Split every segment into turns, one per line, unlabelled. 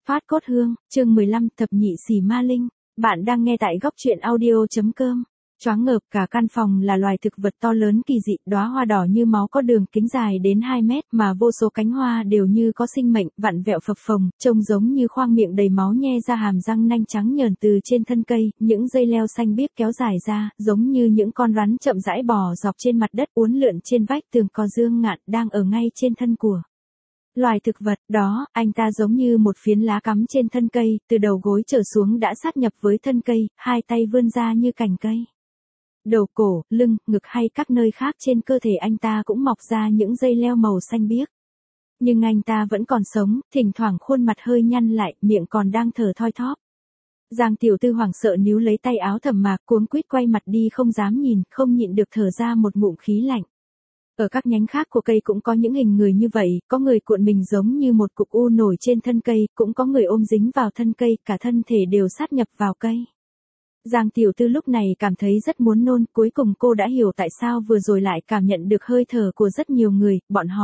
Phát cốt hương, chương 15, thập nhị xì ma linh. Bạn đang nghe tại góc truyện audio.com. Choáng ngợp, cả căn phòng là loài thực vật to lớn kỳ dị, đóa hoa đỏ như máu có đường kính dài đến 2 mét mà vô số cánh hoa đều như có sinh mệnh, vặn vẹo phập phồng, trông giống như khoang miệng đầy máu nhe ra hàm răng nanh trắng nhờn từ trên thân cây, những dây leo xanh biếc kéo dài ra, giống như những con rắn chậm rãi bò dọc trên mặt đất uốn lượn trên vách tường. Có Dương Ngạn đang ở ngay trên thân của loài thực vật đó, anh ta giống như một phiến lá cắm trên thân cây, từ đầu gối trở xuống đã sát nhập với thân cây, hai tay vươn ra như cành cây. Đầu, cổ, lưng, ngực hay các nơi khác trên cơ thể anh ta cũng mọc ra những dây leo màu xanh biếc. Nhưng anh ta vẫn còn sống, thỉnh thoảng khuôn mặt hơi nhăn lại, miệng còn đang thở thoi thóp. Giang tiểu tư hoảng sợ níu lấy tay áo Thẩm Mạc, cuống quýt quay mặt đi không dám nhìn, không nhịn được thở ra một ngụm khí lạnh. Ở các nhánh khác của cây cũng có những hình người như vậy, có người cuộn mình giống như một cục u nổi trên thân cây, cũng có người ôm dính vào thân cây, cả thân thể đều sát nhập vào cây. Giang tiểu tư lúc này cảm thấy rất muốn nôn, cuối cùng cô đã hiểu tại sao vừa rồi lại cảm nhận được hơi thở của rất nhiều người,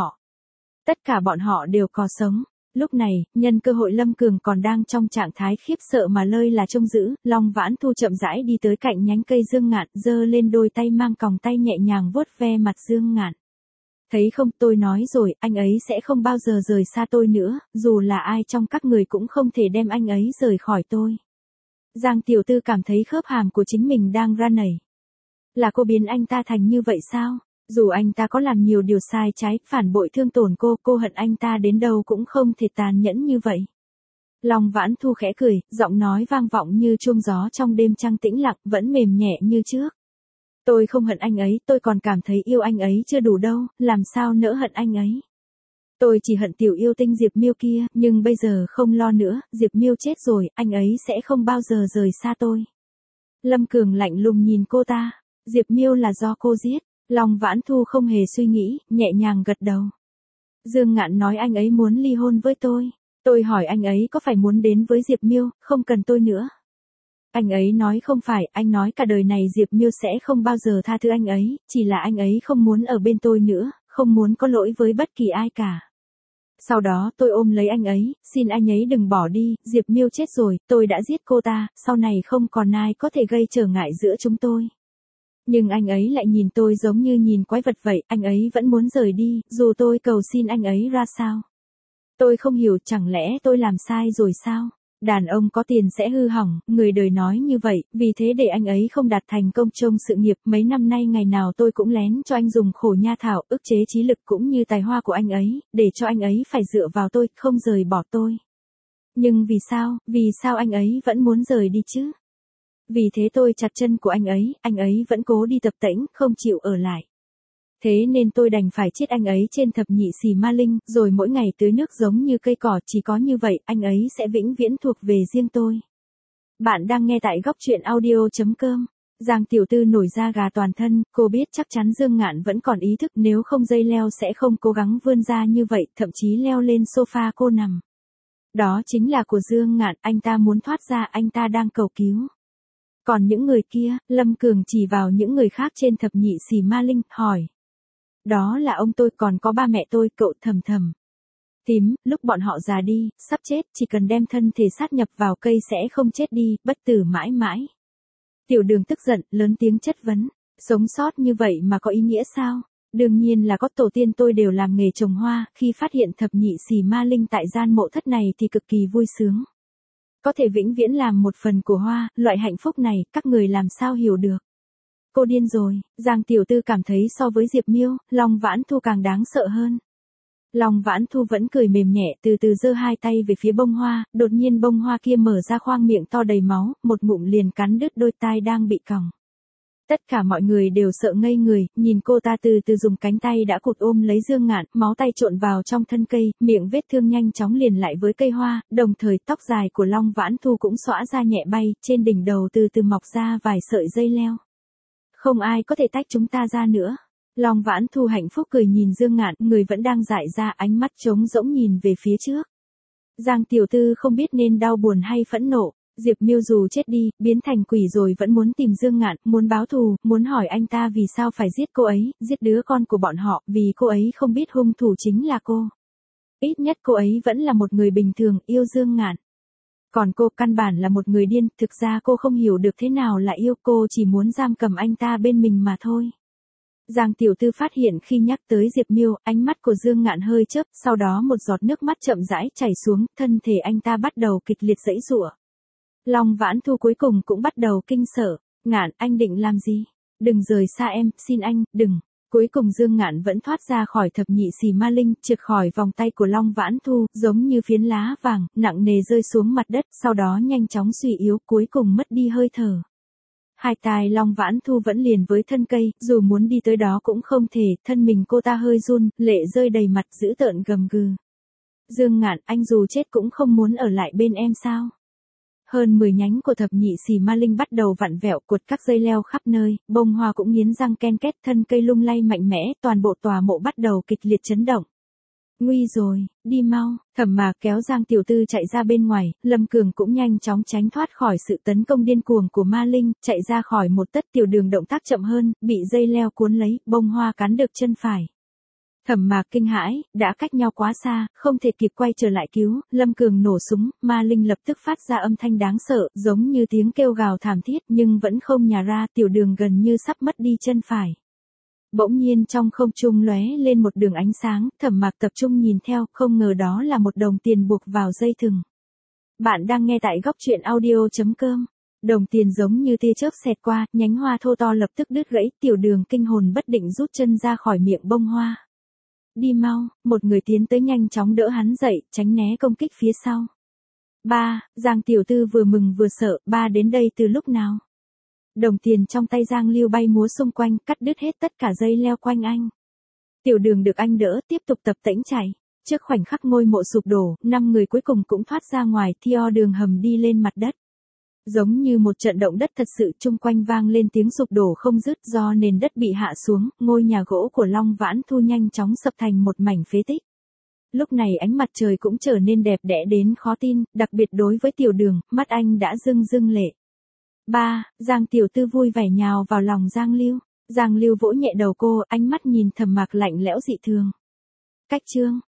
tất cả bọn họ đều có sống. Lúc này, nhân cơ hội Lâm Cường còn đang trong trạng thái khiếp sợ mà lơi là trông giữ, Long Vãn Thu chậm rãi đi tới cạnh nhánh cây Dương Ngạn, giơ lên đôi tay mang còng tay nhẹ nhàng vuốt ve mặt Dương Ngạn. Thấy không, tôi nói rồi, anh ấy sẽ không bao giờ rời xa tôi nữa, dù là ai trong các người cũng không thể đem anh ấy rời khỏi tôi. Giang tiểu tư cảm thấy khớp hàm của chính mình đang ra nảy. Là cô biến anh ta thành như vậy sao? Dù anh ta có làm nhiều điều sai trái, phản bội thương tổn cô hận anh ta đến đâu cũng không thể tàn nhẫn như vậy. Long Vãn Thu khẽ cười, giọng nói vang vọng như chuông gió trong đêm trăng tĩnh lặng, vẫn mềm nhẹ như trước. Tôi không hận anh ấy, tôi còn cảm thấy yêu anh ấy chưa đủ đâu, làm sao nỡ hận anh ấy. Tôi chỉ hận tiểu yêu tinh Diệp Miêu kia, nhưng bây giờ không lo nữa, Diệp Miêu chết rồi, anh ấy sẽ không bao giờ rời xa tôi. Lâm Cường lạnh lùng nhìn cô ta, Diệp Miêu là do cô giết. Long Vãn Thu không hề suy nghĩ, nhẹ nhàng gật đầu. Dương Ngạn nói anh ấy muốn ly hôn với tôi. Tôi hỏi anh ấy có phải muốn đến với Diệp Miêu, không cần tôi nữa. Anh ấy nói không phải, anh nói cả đời này Diệp Miêu sẽ không bao giờ tha thứ anh ấy, chỉ là anh ấy không muốn ở bên tôi nữa, không muốn có lỗi với bất kỳ ai cả. Sau đó tôi ôm lấy anh ấy, xin anh ấy đừng bỏ đi, Diệp Miêu chết rồi, tôi đã giết cô ta, sau này không còn ai có thể gây trở ngại giữa chúng tôi. Nhưng anh ấy lại nhìn tôi giống như nhìn quái vật vậy, anh ấy vẫn muốn rời đi, dù tôi cầu xin anh ấy ra sao. Tôi không hiểu, chẳng lẽ tôi làm sai rồi sao? Đàn ông có tiền sẽ hư hỏng, người đời nói như vậy, vì thế để anh ấy không đạt thành công trong sự nghiệp, mấy năm nay ngày nào tôi cũng lén cho anh dùng khổ nha thảo, ức chế trí lực cũng như tài hoa của anh ấy, để cho anh ấy phải dựa vào tôi, không rời bỏ tôi. Nhưng vì sao anh ấy vẫn muốn rời đi chứ? Vì thế tôi chặt chân của anh ấy vẫn cố đi tập tễnh, không chịu ở lại. Thế nên tôi đành phải chết anh ấy trên thập nhị xì ma linh, rồi mỗi ngày tưới nước giống như cây cỏ, chỉ có như vậy, anh ấy sẽ vĩnh viễn thuộc về riêng tôi. Bạn đang nghe tại góc truyện audio.com. Giang tiểu tư nổi da gà toàn thân, cô biết chắc chắn Dương Ngạn vẫn còn ý thức, nếu không dây leo sẽ không cố gắng vươn ra như vậy, thậm chí leo lên sofa cô nằm. Đó chính là của Dương Ngạn, anh ta muốn thoát ra, anh ta đang cầu cứu. Còn những người kia, Lâm Cường chỉ vào những người khác trên thập nhị xì ma linh, hỏi. Đó là ông tôi, còn có ba mẹ tôi, cậu Thầm Thầm. Tím, lúc bọn họ già đi, sắp chết, chỉ cần đem thân thể sát nhập vào cây sẽ không chết đi, bất tử mãi mãi. Tiểu Đường tức giận, lớn tiếng chất vấn. Sống sót như vậy mà có ý nghĩa sao? Đương nhiên là có, tổ tiên tôi đều làm nghề trồng hoa, khi phát hiện thập nhị xì ma linh tại gian mộ thất này thì cực kỳ vui sướng. Có thể vĩnh viễn làm một phần của hoa, loại hạnh phúc này, các người làm sao hiểu được. Cô điên rồi, Giang tiểu tư cảm thấy so với Diệp Miêu, Long Vãn Thu càng đáng sợ hơn. Long Vãn Thu vẫn cười mềm nhẹ, từ từ giơ hai tay về phía bông hoa, đột nhiên bông hoa kia mở ra khoang miệng to đầy máu, một ngụm liền cắn đứt đôi tai đang bị còng. Tất cả mọi người đều sợ ngây người, nhìn cô ta từ từ dùng cánh tay đã cụt ôm lấy Dương Ngạn, máu tay trộn vào trong thân cây, miệng vết thương nhanh chóng liền lại với cây hoa, đồng thời tóc dài của Long Vãn Thu cũng xõa ra nhẹ bay, trên đỉnh đầu từ từ mọc ra vài sợi dây leo. Không ai có thể tách chúng ta ra nữa. Long Vãn Thu hạnh phúc cười nhìn Dương Ngạn, người vẫn đang dại ra, ánh mắt trống rỗng nhìn về phía trước. Giang tiểu tư không biết nên đau buồn hay phẫn nộ. Diệp Miêu dù chết đi, biến thành quỷ rồi vẫn muốn tìm Dương Ngạn, muốn báo thù, muốn hỏi anh ta vì sao phải giết cô ấy, giết đứa con của bọn họ, vì cô ấy không biết hung thủ chính là cô. Ít nhất cô ấy vẫn là một người bình thường, yêu Dương Ngạn. Còn cô căn bản là một người điên, thực ra cô không hiểu được thế nào là yêu, cô chỉ muốn giam cầm anh ta bên mình mà thôi. Giang tiểu thư phát hiện khi nhắc tới Diệp Miêu, ánh mắt của Dương Ngạn hơi chớp, sau đó một giọt nước mắt chậm rãi chảy xuống, thân thể anh ta bắt đầu kịch liệt giãy giụa. Long Vãn Thu cuối cùng cũng bắt đầu kinh sợ, Ngạn, anh định làm gì? Đừng rời xa em, xin anh, đừng. Cuối cùng Dương Ngạn vẫn thoát ra khỏi thập nhị xì ma linh, trượt khỏi vòng tay của Long Vãn Thu, giống như phiến lá vàng, nặng nề rơi xuống mặt đất, sau đó nhanh chóng suy yếu, cuối cùng mất đi hơi thở. Hai tai Long Vãn Thu vẫn liền với thân cây, dù muốn đi tới đó cũng không thể, thân mình cô ta hơi run, lệ rơi đầy mặt, dữ tợn gầm gừ. Dương Ngạn, anh dù chết cũng không muốn ở lại bên em sao? Hơn 10 nhánh của thập nhị xì ma linh bắt đầu vặn vẹo, cuột các dây leo khắp nơi, bông hoa cũng nghiến răng ken két, thân cây lung lay mạnh mẽ, toàn bộ tòa mộ bắt đầu kịch liệt chấn động. Nguy rồi, đi mau, Thẩm Mạc kéo Giang tiểu thư chạy ra bên ngoài, Lâm Cường cũng nhanh chóng tránh thoát khỏi sự tấn công điên cuồng của ma linh, chạy ra khỏi một tấc. Tiểu Đường động tác chậm hơn, bị dây leo cuốn lấy, bông hoa cắn được chân phải. Thẩm Mạc kinh hãi, đã cách nhau quá xa, không thể kịp quay trở lại cứu, Lâm Cường nổ súng, ma linh lập tức phát ra âm thanh đáng sợ, giống như tiếng kêu gào thảm thiết, nhưng vẫn không nhả ra. Tiểu Đường gần như sắp mất đi chân phải. Bỗng nhiên trong không trung lóe lên một đường ánh sáng, Thẩm Mạc tập trung nhìn theo, không ngờ đó là một đồng tiền buộc vào dây thừng. Bạn đang nghe tại góc truyện audio.com. Đồng tiền giống như tia chớp xẹt qua, nhánh hoa thô to lập tức đứt gãy, Tiểu Đường kinh hồn bất định rút chân ra khỏi miệng bông hoa. Đi mau, một người tiến tới nhanh chóng đỡ hắn dậy, tránh né công kích phía sau. Ba, Giang tiểu thư vừa mừng vừa sợ, ba đến đây từ lúc nào? Đồng tiền trong tay Giang Lưu bay múa xung quanh, cắt đứt hết tất cả dây leo quanh anh. Tiểu Đường được anh đỡ, tiếp tục tập tễnh chạy. Trước khoảnh khắc ngôi mộ sụp đổ, 5 người cuối cùng cũng thoát ra ngoài, theo đường hầm đi lên mặt đất. Giống như một trận động đất thật sự, chung quanh vang lên tiếng sụp đổ không dứt, do nền đất bị hạ xuống, ngôi nhà gỗ của Long Vãn Thu nhanh chóng sập thành một mảnh phế tích. Lúc này ánh mặt trời cũng trở nên đẹp đẽ đến khó tin, đặc biệt đối với Tiểu Đường, mắt anh đã rưng rưng lệ. Ba, Giang tiểu thư vui vẻ nhào vào lòng Giang Lưu. Giang Lưu vỗ nhẹ đầu cô, ánh mắt nhìn Thẩm Mạc lạnh lẽo dị thường. Cách chương